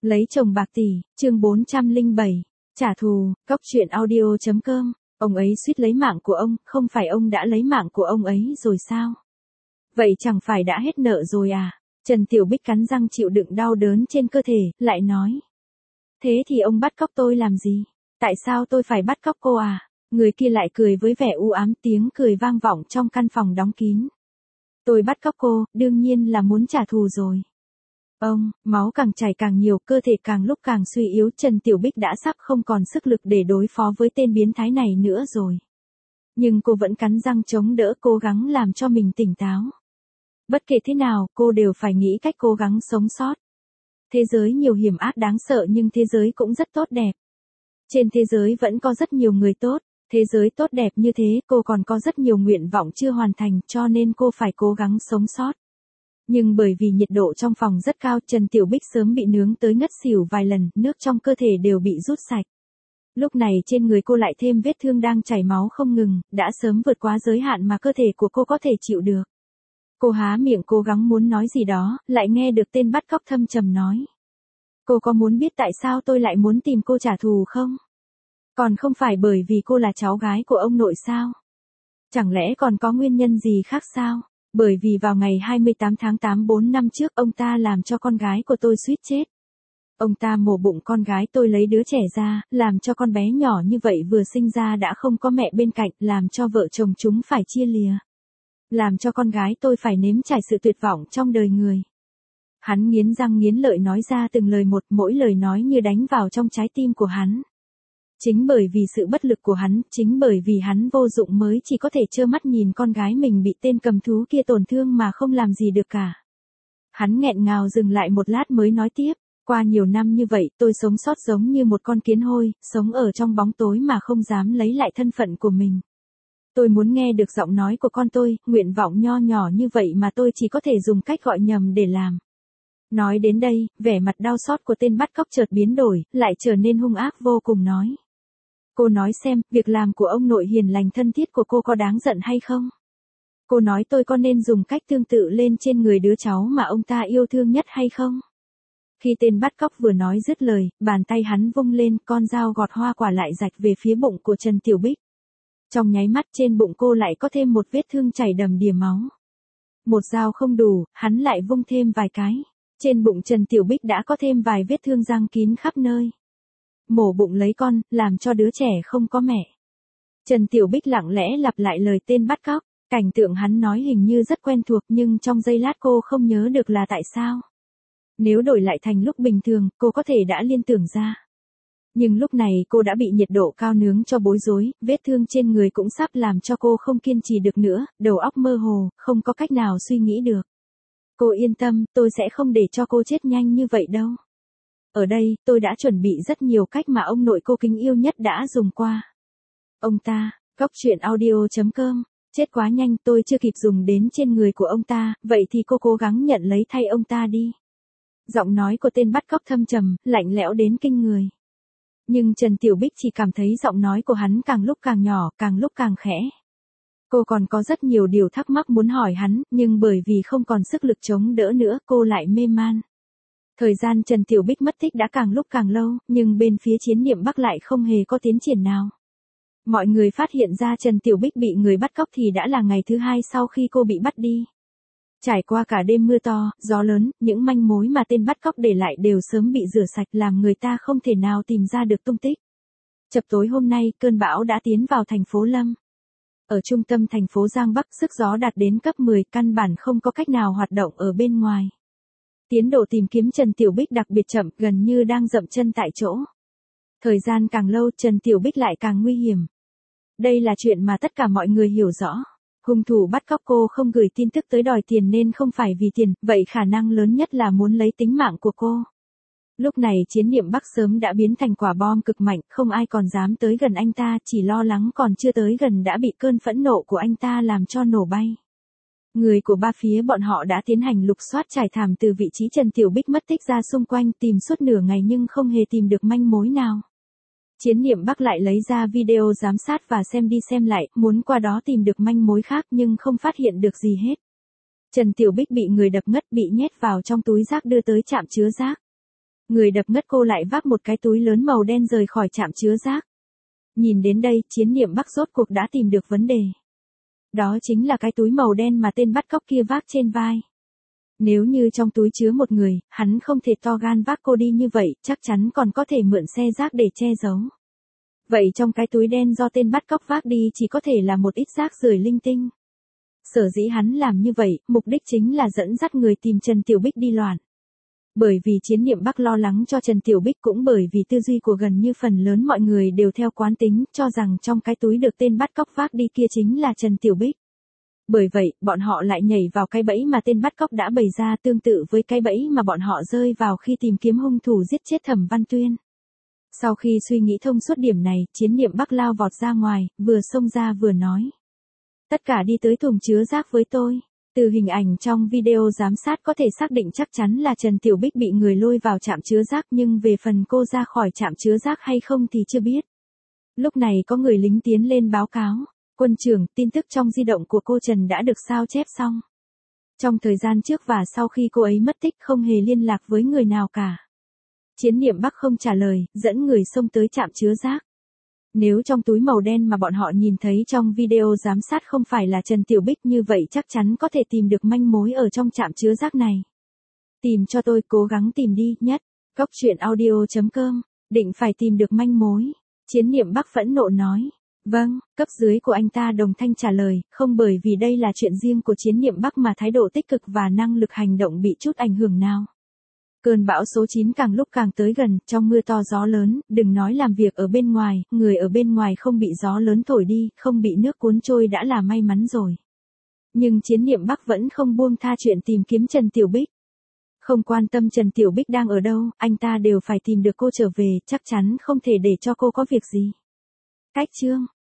Lấy chồng bạc tỷ, chương 407, trả thù, cóc truyện audio.com, ông ấy suýt lấy mạng của ông, không phải ông đã lấy mạng của ông ấy rồi sao? Vậy chẳng phải đã hết nợ rồi à? Trần Tiểu Bích cắn răng chịu đựng đau đớn trên cơ thể, lại nói. Thế thì ông bắt cóc tôi làm gì? Tại sao tôi phải bắt cóc cô à? Người kia lại cười với vẻ u ám, tiếng cười vang vọng trong căn phòng đóng kín. Tôi bắt cóc cô, đương nhiên là muốn trả thù rồi. Ông, máu càng chảy càng nhiều, cơ thể càng lúc càng suy yếu, Trần Tiểu Bích đã sắp không còn sức lực để đối phó với tên biến thái này nữa rồi. Nhưng cô vẫn cắn răng chống đỡ, cố gắng làm cho mình tỉnh táo. Bất kể thế nào, cô đều phải nghĩ cách cố gắng sống sót. Thế giới nhiều hiểm ác đáng sợ nhưng thế giới cũng rất tốt đẹp. Trên thế giới vẫn có rất nhiều người tốt, thế giới tốt đẹp như thế, cô còn có rất nhiều nguyện vọng chưa hoàn thành, cho nên cô phải cố gắng sống sót. Nhưng bởi vì nhiệt độ trong phòng rất cao, Trần Tiểu Bích sớm bị nướng tới ngất xỉu vài lần, nước trong cơ thể đều bị rút sạch. Lúc này trên người cô lại thêm vết thương đang chảy máu không ngừng, đã sớm vượt quá giới hạn mà cơ thể của cô có thể chịu được. Cô há miệng cố gắng muốn nói gì đó, lại nghe được tên bắt cóc thâm trầm nói. Cô có muốn biết tại sao tôi lại muốn tìm cô trả thù không? Còn không phải bởi vì cô là cháu gái của ông nội sao? Chẳng lẽ còn có nguyên nhân gì khác sao? Bởi vì vào ngày 28 tháng 8 4 năm trước, ông ta làm cho con gái của tôi suýt chết. Ông ta mổ bụng con gái tôi lấy đứa trẻ ra, làm cho con bé nhỏ như vậy vừa sinh ra đã không có mẹ bên cạnh, làm cho vợ chồng chúng phải chia lìa. Làm cho con gái tôi phải nếm trải sự tuyệt vọng trong đời người. Hắn nghiến răng nghiến lợi nói ra từng lời một, mỗi lời nói như đánh vào trong trái tim của hắn. Chính bởi vì sự bất lực của hắn, chính bởi vì hắn vô dụng mới chỉ có thể trơ mắt nhìn con gái mình bị tên cầm thú kia tổn thương mà không làm gì được cả. Hắn nghẹn ngào dừng lại một lát mới nói tiếp, qua nhiều năm như vậy tôi sống sót giống như một con kiến hôi, sống ở trong bóng tối mà không dám lấy lại thân phận của mình. Tôi muốn nghe được giọng nói của con tôi, nguyện vọng nho nhỏ như vậy mà tôi chỉ có thể dùng cách gọi nhầm để làm. Nói đến đây, vẻ mặt đau xót của tên bắt cóc chợt biến đổi, lại trở nên hung ác vô cùng nói. Cô nói xem, việc làm của ông nội hiền lành thân thiết của cô có đáng giận hay không? Cô nói tôi có nên dùng cách tương tự lên trên người đứa cháu mà ông ta yêu thương nhất hay không? Khi tên bắt cóc vừa nói dứt lời, bàn tay hắn vung lên, con dao gọt hoa quả lại rạch về phía bụng của Trần Tiểu Bích. Trong nháy mắt trên bụng cô lại có thêm một vết thương chảy đầm đìa máu. Một dao không đủ, hắn lại vung thêm vài cái. Trên bụng Trần Tiểu Bích đã có thêm vài vết thương răng kín khắp nơi. Mổ bụng lấy con, làm cho đứa trẻ không có mẹ. Trần Tiểu Bích lặng lẽ lặp lại lời tên bắt cóc, cảnh tượng hắn nói hình như rất quen thuộc nhưng trong giây lát cô không nhớ được là tại sao. Nếu đổi lại thành lúc bình thường, cô có thể đã liên tưởng ra. Nhưng lúc này cô đã bị nhiệt độ cao nướng cho bối rối, vết thương trên người cũng sắp làm cho cô không kiên trì được nữa, đầu óc mơ hồ, không có cách nào suy nghĩ được. Cô yên tâm, tôi sẽ không để cho cô chết nhanh như vậy đâu. Ở đây, tôi đã chuẩn bị rất nhiều cách mà ông nội cô kính yêu nhất đã dùng qua. Ông ta, cóc truyện audio.com, chết quá nhanh, tôi chưa kịp dùng đến trên người của ông ta, vậy thì cô cố gắng nhận lấy thay ông ta đi. Giọng nói của tên bắt cóc thâm trầm, lạnh lẽo đến kinh người. Nhưng Trần Tiểu Bích chỉ cảm thấy giọng nói của hắn càng lúc càng nhỏ, càng lúc càng khẽ. Cô còn có rất nhiều điều thắc mắc muốn hỏi hắn, nhưng bởi vì không còn sức lực chống đỡ nữa, cô lại mê man. Thời gian Trần Tiểu Bích mất tích đã càng lúc càng lâu, nhưng bên phía Chiến Niệm Bắc lại không hề có tiến triển nào. Mọi người phát hiện ra Trần Tiểu Bích bị người bắt cóc thì đã là ngày thứ hai sau khi cô bị bắt đi. Trải qua cả đêm mưa to, gió lớn, những manh mối mà tên bắt cóc để lại đều sớm bị rửa sạch làm người ta không thể nào tìm ra được tung tích. Chập tối hôm nay, cơn bão đã tiến vào thành phố Lâm. Ở trung tâm thành phố Giang Bắc, sức gió đạt đến cấp 10, căn bản không có cách nào hoạt động ở bên ngoài. Tiến độ tìm kiếm Trần Tiểu Bích đặc biệt chậm, gần như đang dậm chân tại chỗ. Thời gian càng lâu, Trần Tiểu Bích lại càng nguy hiểm. Đây là chuyện mà tất cả mọi người hiểu rõ. Hung thủ bắt cóc cô không gửi tin tức tới đòi tiền nên không phải vì tiền, vậy khả năng lớn nhất là muốn lấy tính mạng của cô. Lúc này Chiến Niệm Bắc sớm đã biến thành quả bom cực mạnh, không ai còn dám tới gần anh ta, chỉ lo lắng còn chưa tới gần đã bị cơn phẫn nộ của anh ta làm cho nổ bay. Người của ba phía bọn họ đã tiến hành lục soát trải thảm từ vị trí Trần Tiểu Bích mất tích ra xung quanh, tìm suốt nửa ngày nhưng không hề tìm được manh mối nào. Chiến Niệm Bắc lại lấy ra video giám sát và xem đi xem lại, muốn qua đó tìm được manh mối khác nhưng không phát hiện được gì hết. Trần Tiểu Bích bị người đập ngất, bị nhét vào trong túi rác đưa tới trạm chứa rác. Người đập ngất cô lại vác một cái túi lớn màu đen rời khỏi trạm chứa rác. Nhìn đến đây, Chiến Niệm Bắc rốt cuộc đã tìm được vấn đề. Đó chính là cái túi màu đen mà tên bắt cóc kia vác trên vai. Nếu như trong túi chứa một người, hắn không thể to gan vác cô đi như vậy, chắc chắn còn có thể mượn xe rác để che giấu. Vậy trong cái túi đen do tên bắt cóc vác đi chỉ có thể là một ít rác rưởi linh tinh. Sở dĩ hắn làm như vậy, mục đích chính là dẫn dắt người tìm Trần Tiểu Bích đi loạn. Bởi vì Chiến Niệm Bắc lo lắng cho Trần Tiểu Bích, cũng bởi vì tư duy của gần như phần lớn mọi người đều theo quán tính, cho rằng trong cái túi được tên bắt cóc vác đi kia chính là Trần Tiểu Bích. Bởi vậy, bọn họ lại nhảy vào cái bẫy mà tên bắt cóc đã bày ra, tương tự với cái bẫy mà bọn họ rơi vào khi tìm kiếm hung thủ giết chết Thẩm Văn Tuyên. Sau khi suy nghĩ thông suốt điểm này, Chiến Niệm Bắc lao vọt ra ngoài, vừa xông ra vừa nói. Tất cả đi tới thùng chứa rác với tôi. Từ hình ảnh trong video giám sát có thể xác định chắc chắn là Trần Tiểu Bích bị người lôi vào trạm chứa rác, nhưng về phần cô ra khỏi trạm chứa rác hay không thì chưa biết. Lúc này có người lính tiến lên báo cáo. Quân trưởng, tin tức trong di động của cô Trần đã được sao chép xong. Trong thời gian trước và sau khi cô ấy mất tích không hề liên lạc với người nào cả. Chiến Niệm Bắc không trả lời, dẫn người xông tới trạm chứa rác. Nếu trong túi màu đen mà bọn họ nhìn thấy trong video giám sát không phải là Trần Tiểu Bích, như vậy chắc chắn có thể tìm được manh mối ở trong trạm chứa rác này. Tìm cho tôi, cố gắng tìm đi, nhất. Coctruyện.audio.com, định phải tìm được manh mối. Chiến Niệm Bắc phẫn nộ nói. Vâng, cấp dưới của anh ta đồng thanh trả lời, không bởi vì đây là chuyện riêng của Chiến Niệm Bắc mà thái độ tích cực và năng lực hành động bị chút ảnh hưởng nào. Cơn bão số 9 càng lúc càng tới gần, trong mưa to gió lớn, đừng nói làm việc ở bên ngoài, người ở bên ngoài không bị gió lớn thổi đi, không bị nước cuốn trôi đã là may mắn rồi. Nhưng Chiến Niệm Bắc vẫn không buông tha chuyện tìm kiếm Trần Tiểu Bích. Không quan tâm Trần Tiểu Bích đang ở đâu, anh ta đều phải tìm được cô trở về, chắc chắn không thể để cho cô có việc gì. Cách chương